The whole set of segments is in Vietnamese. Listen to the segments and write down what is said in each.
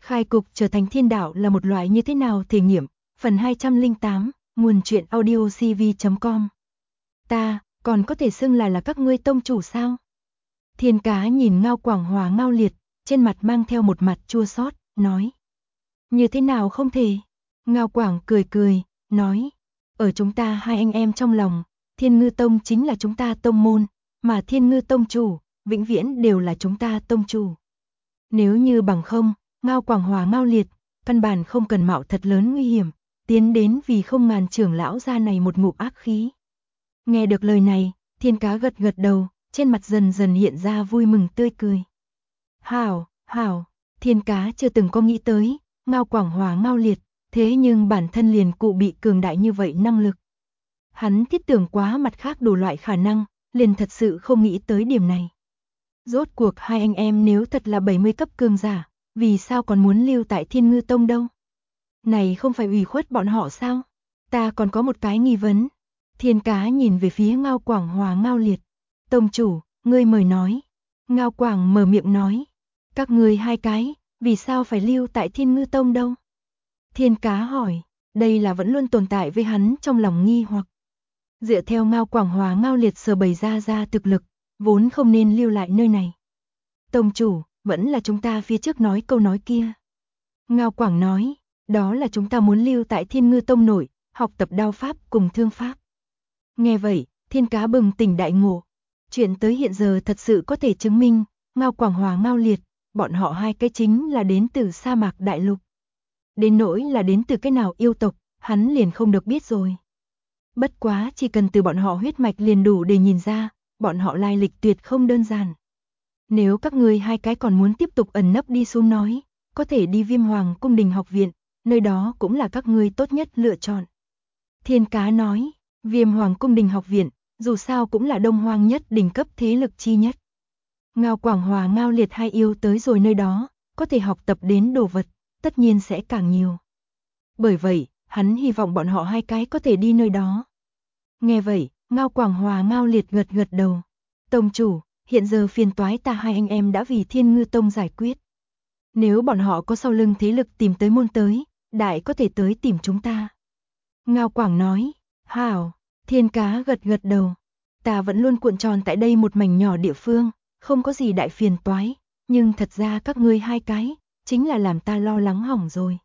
Khai cục trở thành thiên đạo là một loại như thế nào thể nghiệm, phần 208, nguồn truyện audio cv.com. Ta, còn có thể xưng là các ngươi tông chủ sao? Thiên Cá nhìn Ngao Quảng Hòa Ngao Liệt, trên mặt mang theo một mặt chua xót, nói. Như thế nào không thể? Ngao Quảng cười cười, nói. Ở chúng ta hai anh em trong lòng, Thiên Ngư Tông chính là chúng ta tông môn, mà Thiên Ngư Tông chủ, vĩnh viễn đều là chúng ta tông chủ. Nếu như bằng không, Ngao Quảng Hòa Ngao Liệt, căn bản không cần mạo thật lớn nguy hiểm, tiến đến vì không ngàn trưởng lão gia này một ngụm ác khí. Nghe được lời này, Thiên Cá gật gật đầu, trên mặt dần dần hiện ra vui mừng tươi cười. Hảo, hảo, Thiên Cá chưa từng có nghĩ tới, Ngao Quảng Hòa Ngao Liệt, thế nhưng bản thân liền cụ bị cường đại như vậy năng lực. Hắn thiết tưởng quá mặt khác đủ loại khả năng, liền thật sự không nghĩ tới điểm này. Rốt cuộc hai anh em nếu thật là 70 cấp cường giả, vì sao còn muốn lưu tại Thiên Ngư Tông đâu? Này không phải ủy khuất bọn họ sao? Ta còn có một cái nghi vấn. Thiên Cá nhìn về phía Ngao Quảng Hòa Ngao Liệt. Tông chủ, ngươi mời nói. Ngao Quảng mở miệng nói. Các ngươi hai cái, vì sao phải lưu tại Thiên Ngư Tông đâu? Thiên Cá hỏi, đây là vẫn luôn tồn tại với hắn trong lòng nghi hoặc. Dựa theo Ngao Quảng Hòa Ngao Liệt sở bày ra thực lực, vốn không nên lưu lại nơi này. Tông chủ, vẫn là chúng ta phía trước nói câu nói kia. Ngao Quảng nói, đó là chúng ta muốn lưu tại Thiên Ngư Tông nội, học tập đao pháp cùng thương pháp. Nghe vậy, Thiên Cá bừng tỉnh đại ngộ. Chuyện tới hiện giờ thật sự có thể chứng minh, Ngao Quảng Hòa Ngao Liệt, bọn họ hai cái chính là đến từ sa mạc đại lục. Đến nỗi là đến từ cái nào yêu tộc, hắn liền không được biết rồi. Bất quá chỉ cần từ bọn họ huyết mạch liền đủ để nhìn ra, bọn họ lai lịch tuyệt không đơn giản. Nếu các ngươi hai cái còn muốn tiếp tục ẩn nấp đi xuống nói, có thể đi Viêm Hoàng Cung Đình học viện, nơi đó cũng là các ngươi tốt nhất lựa chọn. Thiên Cá nói, Viêm Hoàng Cung Đình học viện, dù sao cũng là Đông Hoang nhất đỉnh cấp thế lực chi nhất. Ngao Quảng Hòa Ngao Liệt hai yêu tới rồi nơi đó, có thể học tập đến đồ vật, tất nhiên sẽ càng nhiều. Bởi vậy, hắn hy vọng bọn họ hai cái có thể đi nơi đó. Nghe vậy, Ngao Quảng Hòa Ngao Liệt gật gật đầu. Tông chủ, hiện giờ phiền toái ta hai anh em đã vì Thiên Ngư Tông giải quyết. Nếu bọn họ có sau lưng thế lực tìm tới môn tới, đại có thể tới tìm chúng ta. Ngao Quảng nói, hảo, Thiên Cá gật gật đầu. Ta vẫn luôn cuộn tròn tại đây một mảnh nhỏ địa phương, không có gì đại phiền toái, nhưng thật ra các ngươi hai cái, chính là làm ta lo lắng hỏng rồi.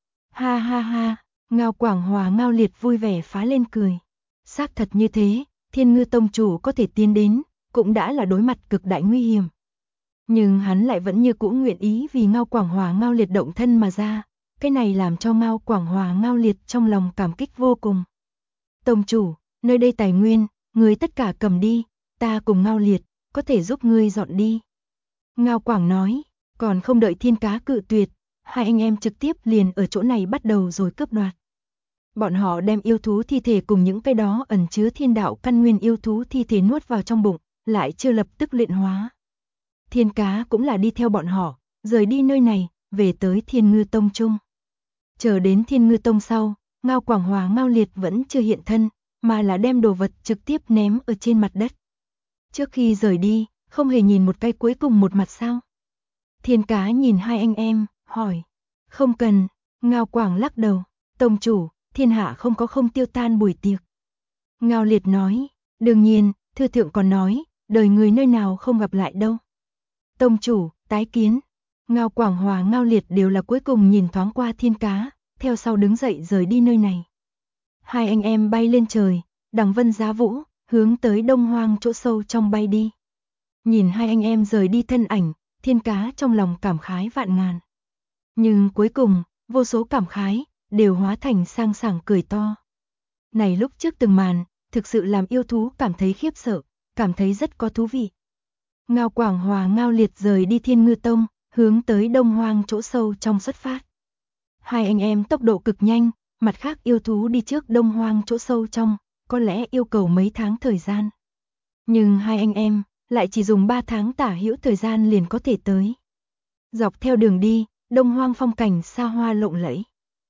Ha ha ha, Ngao Quảng Hòa Ngao Liệt vui vẻ phá lên cười. Xác thật như thế, Thiên Ngư Tông chủ có thể tiến đến, cũng đã là đối mặt cực đại nguy hiểm. Nhưng hắn lại vẫn như cũ nguyện ý vì Ngao Quảng Hòa Ngao Liệt động thân mà ra, cái này làm cho Ngao Quảng Hòa Ngao Liệt trong lòng cảm kích vô cùng. Tông chủ, nơi đây tài nguyên, ngươi tất cả cầm đi, ta cùng Ngao Liệt, có thể giúp ngươi dọn đi. Ngao Quảng nói, còn không đợi Thiên Cá cự tuyệt, hai anh em trực tiếp liền ở chỗ này bắt đầu rồi cướp đoạt. Bọn họ đem yêu thú thi thể cùng những cái đó ẩn chứa thiên đạo căn nguyên yêu thú thi thể nuốt vào trong bụng, lại chưa lập tức luyện hóa. Thiên Cá cũng là đi theo bọn họ, rời đi nơi này, về tới Thiên Ngư Tông chung. Chờ đến Thiên Ngư Tông sau, Ngao Quảng Hòa Ngao Liệt vẫn chưa hiện thân, mà là đem đồ vật trực tiếp ném ở trên mặt đất. Trước khi rời đi, không hề nhìn một cái cuối cùng một mặt sao? Thiên Cá nhìn hai anh em, hỏi. Không cần, Ngao Quảng lắc đầu, tông chủ, thiên hạ không có không tiêu tan buổi tiệc. Ngao Liệt nói, đương nhiên, thư thượng còn nói, đời người nơi nào không gặp lại đâu. Tông chủ, tái kiến. Ngao Quảng Hòa Ngao Liệt đều là cuối cùng nhìn thoáng qua Thiên Cá, theo sau đứng dậy rời đi nơi này. Hai anh em bay lên trời, đằng vân giá vũ, hướng tới Đông Hoang chỗ sâu trong bay đi. Nhìn hai anh em rời đi thân ảnh, Thiên Cá trong lòng cảm khái vạn ngàn. Nhưng cuối cùng, vô số cảm khái, đều hóa thành sang sảng cười to. Này lúc trước từng màn, thực sự làm yêu thú cảm thấy khiếp sợ, cảm thấy rất có thú vị. Ngao Quảng Hòa Ngao Liệt rời đi Thiên Ngư Tông, hướng tới Đông Hoang chỗ sâu trong xuất phát. Hai anh em tốc độ cực nhanh, mặt khác yêu thú đi trước Đông Hoang chỗ sâu trong, có lẽ yêu cầu mấy tháng thời gian. Nhưng hai anh em lại chỉ dùng 3 tháng tả hữu thời gian liền có thể tới. Dọc theo đường đi, Đông Hoang phong cảnh xa hoa lộng lẫy.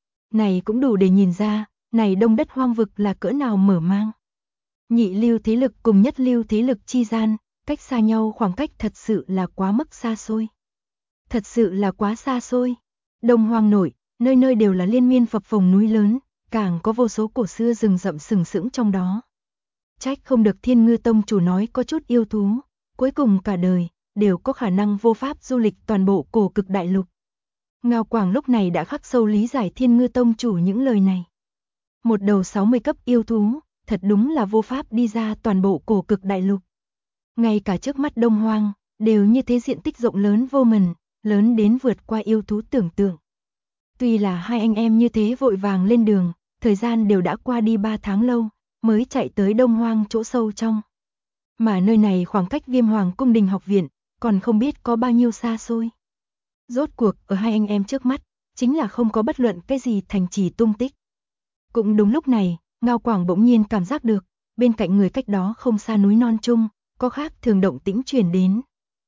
Này cũng đủ để nhìn ra, này đông đất hoang vực là cỡ nào mở mang. Nhị lưu thế lực cùng nhất lưu thế lực chi gian, cách xa nhau khoảng cách thật sự là quá mức xa xôi. Thật sự là quá xa xôi. Đông Hoang nội, nơi nơi đều là liên miên phập phồng núi lớn, càng có vô số cổ xưa rừng rậm sừng sững trong đó. Trách không được Thiên Ngư Tông chủ nói có chút yêu thú, cuối cùng cả đời đều có khả năng vô pháp du lịch toàn bộ cổ cực đại lục. Ngao Quảng lúc này đã khắc sâu lý giải Thiên Ngư Tông chủ những lời này. Một đầu 60 cấp yêu thú, thật đúng là vô pháp đi ra toàn bộ cổ cực đại lục. Ngay cả trước mắt Đông Hoang, đều như thế diện tích rộng lớn vô mần, lớn đến vượt qua yêu thú tưởng tượng. Tuy là hai anh em như thế vội vàng lên đường, thời gian đều đã qua đi 3 tháng lâu, mới chạy tới Đông Hoang chỗ sâu trong. Mà nơi này khoảng cách Viêm Hoàng Cung Đình học viện, còn không biết có bao nhiêu xa xôi. Rốt cuộc ở hai anh em trước mắt, chính là không có bất luận cái gì thành trì tung tích. Cũng đúng lúc này, Ngao Quảng bỗng nhiên cảm giác được, bên cạnh người cách đó không xa núi non trung, có khác thường động tĩnh truyền đến.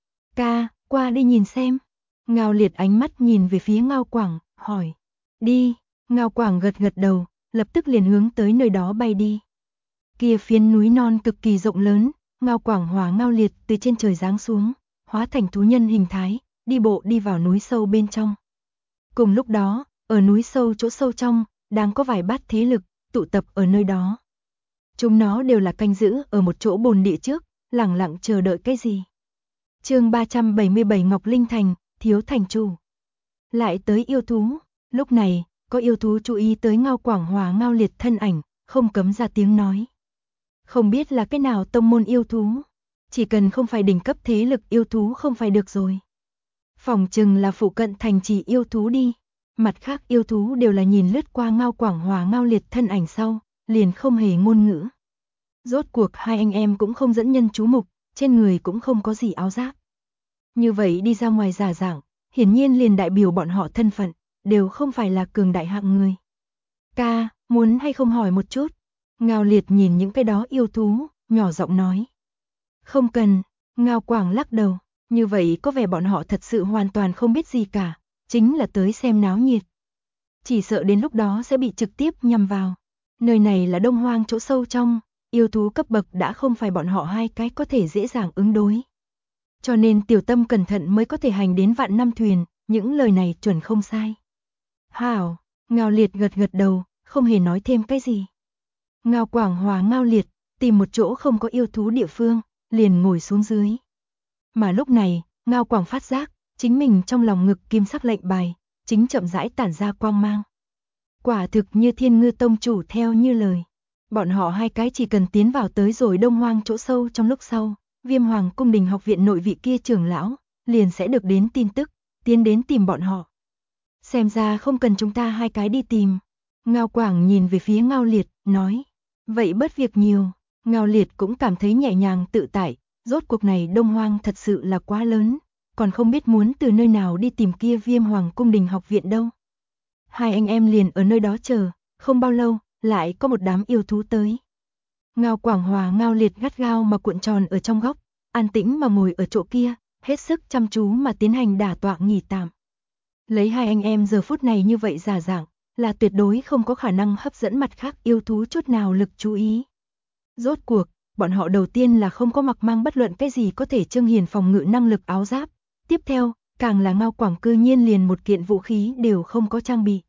Ca, qua đi nhìn xem. Ngao Liệt ánh mắt nhìn về phía Ngao Quảng, hỏi. Đi, Ngao Quảng gật gật đầu, lập tức liền hướng tới nơi đó bay đi. Kia phiến núi non cực kỳ rộng lớn, Ngao Quảng hóa Ngao Liệt từ trên trời giáng xuống, hóa thành thú nhân hình thái, đi bộ đi vào núi sâu bên trong. Cùng lúc đó, ở núi sâu chỗ sâu trong, đang có vài bát thế lực, tụ tập ở nơi đó. Chúng nó đều là canh giữ ở một chỗ bồn địa trước, lẳng lặng chờ đợi cái gì. Chương 377 Ngọc Linh Thành, thiếu thành chủ. Lại tới yêu thú, lúc này, có yêu thú chú ý tới Ngao Quảng hòa Ngao Liệt thân ảnh, không cấm ra tiếng nói. Không biết là cái nào tông môn yêu thú, chỉ cần không phải đỉnh cấp thế lực yêu thú không phải được rồi. Phỏng chừng là phụ cận thành trì yêu thú đi. Mặt khác yêu thú đều là nhìn lướt qua Ngao Quảng hòa Ngao Liệt thân ảnh sau, liền không hề ngôn ngữ. Rốt cuộc hai anh em cũng không dẫn nhân chú mục, trên người cũng không có gì áo giáp. Như vậy đi ra ngoài giả dạng, hiển nhiên liền đại biểu bọn họ thân phận, đều không phải là cường đại hạng người. Ca, muốn hay không hỏi một chút? Ngao Liệt nhìn những cái đó yêu thú, nhỏ giọng nói. Không cần, Ngao Quảng lắc đầu, như vậy có vẻ bọn họ thật sự hoàn toàn không biết gì cả, chính là tới xem náo nhiệt. Chỉ sợ đến lúc đó sẽ bị trực tiếp nhằm vào. Nơi này là Đông Hoang chỗ sâu trong, yêu thú cấp bậc đã không phải bọn họ hai cái có thể dễ dàng ứng đối. Cho nên tiểu tâm cẩn thận mới có thể hành đến vạn năm thuyền, những lời này chuẩn không sai. Hảo, Ngao Liệt gật gật đầu, không hề nói thêm cái gì. Ngao Quảng hòa Ngao Liệt, tìm một chỗ không có yêu thú địa phương, liền ngồi xuống dưới. Mà lúc này, Ngao Quảng phát giác, chính mình trong lòng ngực kim sắc lệnh bài, chính chậm rãi tản ra quang mang. Quả thực như Thiên Ngư Tông chủ theo như lời. Bọn họ hai cái chỉ cần tiến vào tới rồi Đông Hoang chỗ sâu trong lúc sau, Viêm Hoàng Cung Đình học viện nội vị kia trưởng lão, liền sẽ được đến tin tức, tiến đến tìm bọn họ. Xem ra không cần chúng ta hai cái đi tìm. Ngao Quảng nhìn về phía Ngao Liệt, nói. Vậy bớt việc nhiều. Ngao Liệt cũng cảm thấy nhẹ nhàng tự tại, rốt cuộc này Đông Hoang thật sự là quá lớn, còn không biết muốn từ nơi nào đi tìm kia Viêm Hoàng Cung Đình học viện đâu. Hai anh em liền ở nơi đó chờ, không bao lâu, lại có một đám yêu thú tới. Ngao Quảng hòa Ngao Liệt gắt gao mà cuộn tròn ở trong góc, an tĩnh mà ngồi ở chỗ kia, hết sức chăm chú mà tiến hành đả tọa nghỉ tạm. Lấy hai anh em giờ phút này như vậy giả dạng, là tuyệt đối không có khả năng hấp dẫn mặt khác yêu thú chút nào lực chú ý. Rốt cuộc, bọn họ đầu tiên là không có mặc mang bất luận cái gì có thể trưng hiển phòng ngự năng lực áo giáp, tiếp theo, càng là Ngao Quảng cư nhiên liền một kiện vũ khí đều không có trang bị.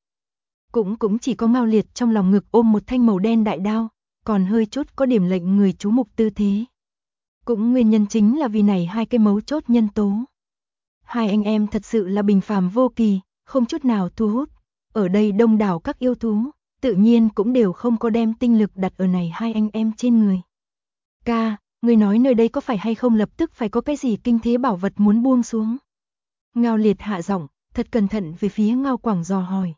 Cũng chỉ có Ngao Liệt trong lòng ngực ôm một thanh màu đen đại đao, còn hơi chút có điểm lệnh người chú mục tư thế. Cũng nguyên nhân chính là vì này hai cái mấu chốt nhân tố. Hai anh em thật sự là bình phàm vô kỳ, không chút nào thu hút. Ở đây đông đảo các yêu thú, tự nhiên cũng đều không có đem tinh lực đặt ở này hai anh em trên người. Ca, người nói nơi đây có phải hay không lập tức phải có cái gì kinh thế bảo vật muốn buông xuống? Ngao Liệt hạ giọng, thật cẩn thận về phía Ngao Quảng dò hỏi.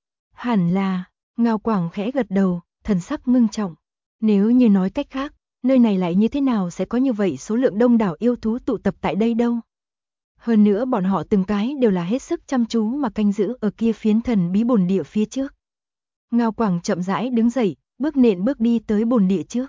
Hẳn là, Ngao Quảng khẽ gật đầu, thần sắc ngưng trọng. Nếu như nói cách khác, nơi này lại như thế nào sẽ có như vậy số lượng đông đảo yêu thú tụ tập tại đây đâu? Hơn nữa bọn họ từng cái đều là hết sức chăm chú mà canh giữ ở kia phiến thần bí bồn địa phía trước. Ngao Quảng chậm rãi đứng dậy, bước nện bước đi tới bồn địa trước.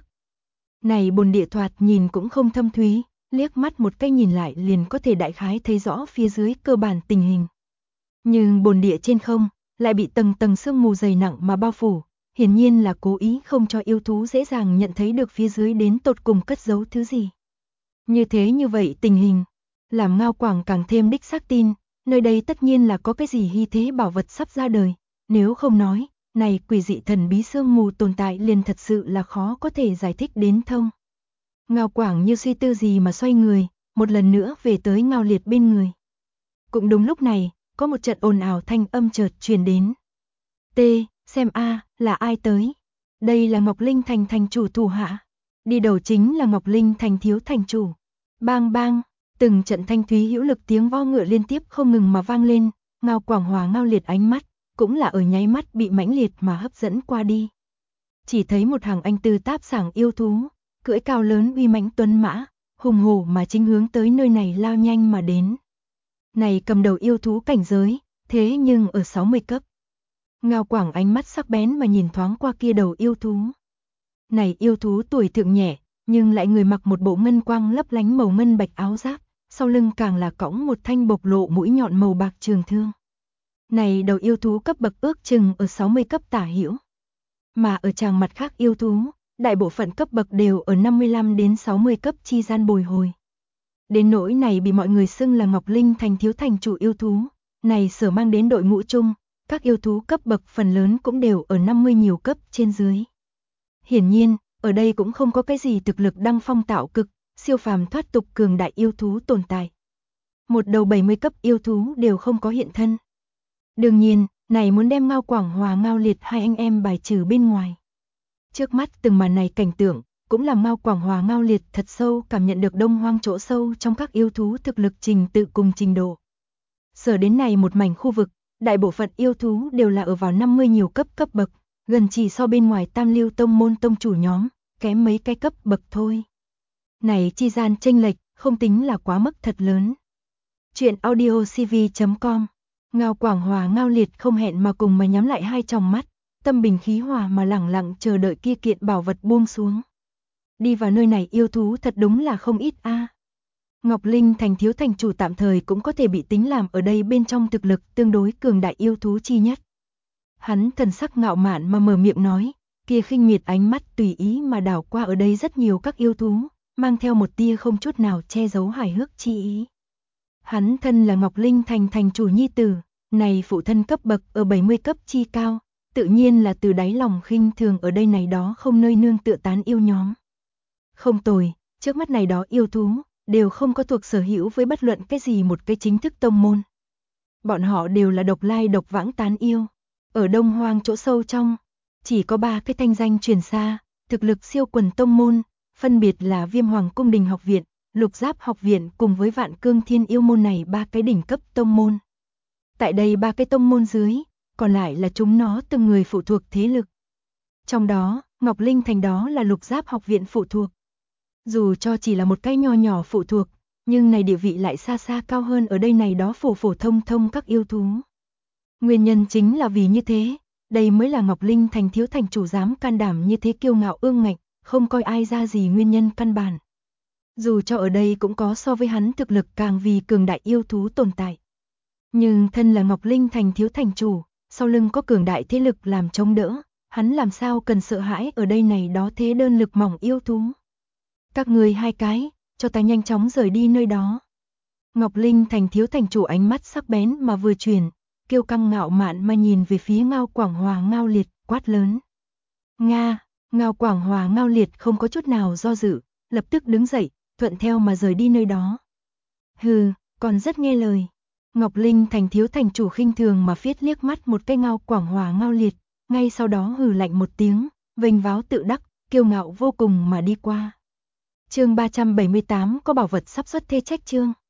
Này bồn địa thoạt nhìn cũng không thâm thúy, liếc mắt một cái nhìn lại liền có thể đại khái thấy rõ phía dưới cơ bản tình hình. Nhưng bồn địa trên không, lại bị tầng tầng sương mù dày nặng mà bao phủ, hiển nhiên là cố ý không cho yêu thú dễ dàng nhận thấy được phía dưới đến tột cùng cất giấu thứ gì. Như vậy tình hình, làm Ngao Quảng càng thêm đích xác tin, nơi đây tất nhiên là có cái gì hy thế bảo vật sắp ra đời, nếu không nói, này quỷ dị thần bí sương mù tồn tại liền thật sự là khó có thể giải thích đến thông. Ngao Quảng như suy tư gì mà xoay người, một lần nữa về tới Ngao Liệt bên người. Cũng đúng lúc này, có một trận ồn ào thanh âm chợt truyền đến. Xem là ai tới? Đây là Ngọc Linh Thành thành chủ thủ hạ. Đi đầu chính là Ngọc Linh Thành thiếu thành chủ. Bang bang, từng trận thanh thúy hữu lực tiếng vo ngựa liên tiếp không ngừng mà vang lên, Ngao Quảng Hòa Ngao Liệt ánh mắt, cũng là ở nháy mắt bị mãnh liệt mà hấp dẫn qua đi. Chỉ thấy một hàng anh tư táp sảng yêu thú, cưỡi cao lớn uy mãnh tuấn mã, hùng hổ mà chính hướng tới nơi này lao nhanh mà đến. Này cầm đầu yêu thú cảnh giới, thế nhưng ở 60 cấp. Ngao Quảng ánh mắt sắc bén mà nhìn thoáng qua kia đầu yêu thú. Này yêu thú tuổi thượng nhẹ, nhưng lại người mặc một bộ ngân quang lấp lánh màu ngân bạch áo giáp, sau lưng càng là cõng một thanh bộc lộ mũi nhọn màu bạc trường thương. Này đầu yêu thú cấp bậc ước chừng ở 60 cấp tả hữu. Mà ở tràng mặt khác yêu thú, đại bộ phận cấp bậc đều ở 55 đến 60 cấp chi gian bồi hồi. Đến nỗi này bị mọi người xưng là Ngọc Linh Thành thiếu thành chủ yêu thú, này sở mang đến đội ngũ chung, các yêu thú cấp bậc phần lớn cũng đều ở 50 nhiều cấp trên dưới. Hiển nhiên, ở đây cũng không có cái gì thực lực đăng phong tạo cực, siêu phàm thoát tục cường đại yêu thú tồn tại. Một đầu 70 cấp yêu thú đều không có hiện thân. Đương nhiên, này muốn đem Ngao Quảng Hòa Ngao Liệt hai anh em bài trừ bên ngoài. Trước mắt từng màn này cảnh tượng, cũng làm Ngao Quảng Hòa Ngao Liệt thật sâu cảm nhận được đông hoang chỗ sâu trong các yêu thú thực lực trình tự cùng trình độ. Sở đến này một mảnh khu vực, đại bộ phận yêu thú đều là ở vào 50 nhiều cấp cấp bậc, gần chỉ so bên ngoài tam lưu tông môn tông chủ nhóm, kém mấy cái cấp bậc thôi. Này chi gian chênh lệch, không tính là quá mức thật lớn. Chuyện audiocv.com. Ngao Quảng Hòa Ngao Liệt không hẹn mà cùng mà nhắm lại hai tròng mắt, tâm bình khí hòa mà lẳng lặng chờ đợi kia kiện bảo vật buông xuống. Đi vào nơi này yêu thú thật đúng là không ít a. Ngọc Linh Thành thiếu thành chủ tạm thời cũng có thể bị tính làm ở đây bên trong thực lực tương đối cường đại yêu thú chi nhất. Hắn thần sắc ngạo mạn mà mở miệng nói, kia khinh miệt ánh mắt tùy ý mà đảo qua ở đây rất nhiều các yêu thú, mang theo một tia không chút nào che giấu hài hước chi ý. Hắn thân là Ngọc Linh Thành thành chủ nhi tử, này phụ thân cấp bậc ở 70 cấp chi cao, tự nhiên là từ đáy lòng khinh thường ở đây này đó không nơi nương tựa tán yêu nhóm. Không tồi, trước mắt này đó yêu thú, đều không có thuộc sở hữu với bất luận cái gì một cái chính thức tông môn. Bọn họ đều là độc lai độc vãng tán yêu. Ở đông hoang chỗ sâu trong, chỉ có 3 cái thanh danh truyền xa, thực lực siêu quần tông môn, phân biệt là Viêm Hoàng Cung Đình Học Viện, Lục Giáp Học Viện cùng với Vạn Cương Thiên Yêu Môn này 3 cái đỉnh cấp tông môn. Tại đây 3 cái tông môn dưới, còn lại là chúng nó từng người phụ thuộc thế lực. Trong đó, Ngọc Linh Thành đó là Lục Giáp Học Viện phụ thuộc. Dù cho chỉ là một cái nho nhỏ phụ thuộc, nhưng này địa vị lại xa xa cao hơn ở đây này đó phổ phổ thông thông các yêu thú. Nguyên nhân chính là vì như thế, đây mới là Ngọc Linh Thành thiếu thành chủ dám can đảm như thế kiêu ngạo ương ngạnh, không coi ai ra gì nguyên nhân căn bản. Dù cho ở đây cũng có so với hắn thực lực càng vì cường đại yêu thú tồn tại. Nhưng thân là Ngọc Linh Thành thiếu thành chủ, sau lưng có cường đại thế lực làm chống đỡ, hắn làm sao cần sợ hãi ở đây này đó thế đơn lực mỏng yêu thú. Các người hai cái, cho ta nhanh chóng rời đi nơi đó. Ngọc Linh Thành thiếu thành chủ ánh mắt sắc bén mà vừa chuyển, kiêu căng ngạo mạn mà nhìn về phía Ngao Quảng Hòa Ngao Liệt, quát lớn. Ngao Quảng Hòa Ngao Liệt không có chút nào do dự, lập tức đứng dậy, thuận theo mà rời đi nơi đó. Hừ, còn rất nghe lời. Ngọc Linh Thành thiếu thành chủ khinh thường mà phiết liếc mắt một cái Ngao Quảng Hòa Ngao Liệt, ngay sau đó hừ lạnh một tiếng, vênh váo tự đắc, kiêu ngạo vô cùng mà đi qua. Chương 378 có bảo vật sắp xuất thế trách chương.